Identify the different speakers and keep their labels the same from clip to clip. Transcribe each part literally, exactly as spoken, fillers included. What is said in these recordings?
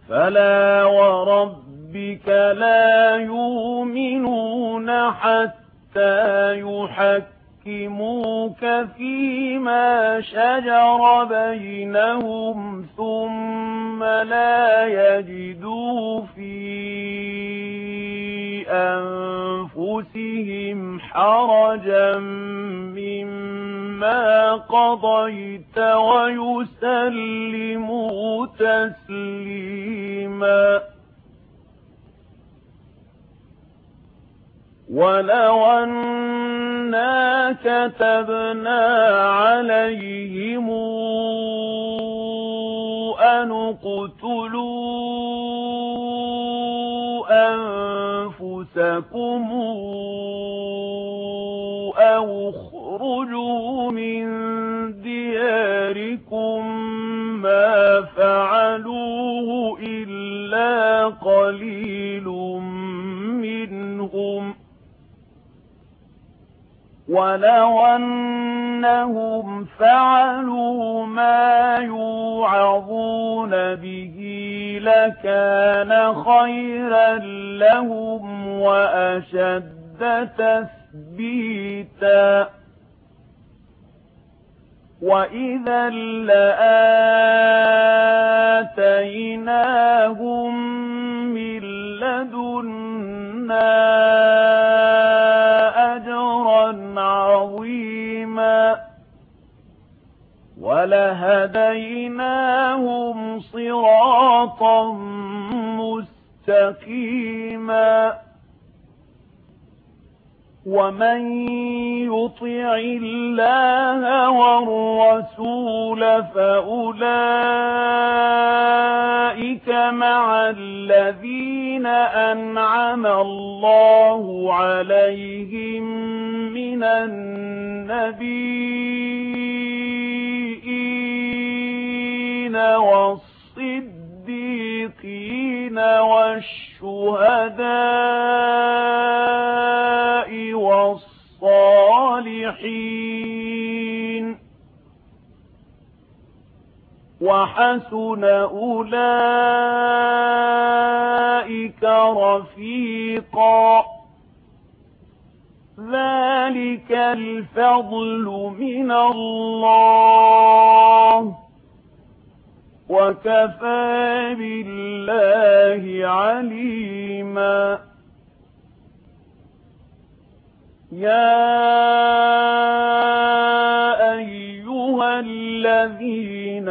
Speaker 1: فلا وربك لا يؤمنون حتى يحكموك فيما شجر بينهم ثم لا يجدوا في أنفسهم حرجا مما قضيت ويسلموا تسليما. ولو أنا كتبنا عليهم أن اقتلوا أنفسكم أو اخرجوا من دياركم ما فعلوه إلا قليل منهم ولو أنهم فعلوا ما يوعظون به لكان خيرا لهم وأشد تثبيتا وإذا لآتيناهم من لدنا أجرا عظيما ولهديناهم صراطا مستقيما. ومن يطع الله والرسول فأولئك مع الذين أنعم الله عليهم من النبيين والصديقين والشهداء والصالحين وحسن أولئك رفيقا. ذلك الفضل من الله وكفى بالله عليما. يا أيها الذين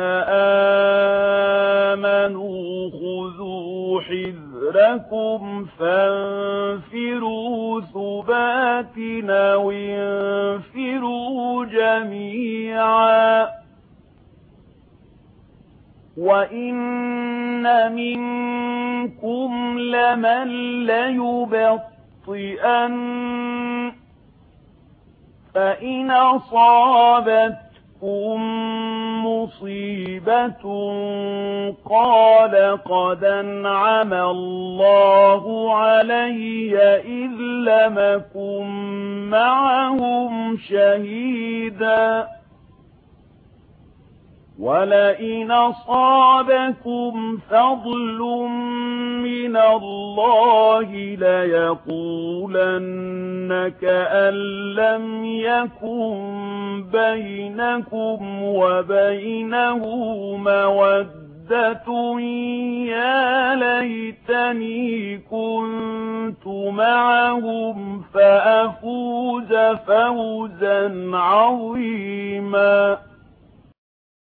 Speaker 1: آمنوا خذوا حذركم فانفروا ثبات أو انفروا جميعا. وإن منكم لمن ليبطئن فإن أصابتكم مصيبة قال قد أنعم الله علي إذ لم أكن معهم شهيدا. ولئن أصابكم فضل من الله ليقولن كأن لم يكن بينكم وبينه مودة يا ليتني كنت معهم فأفوز فوزا عظيما.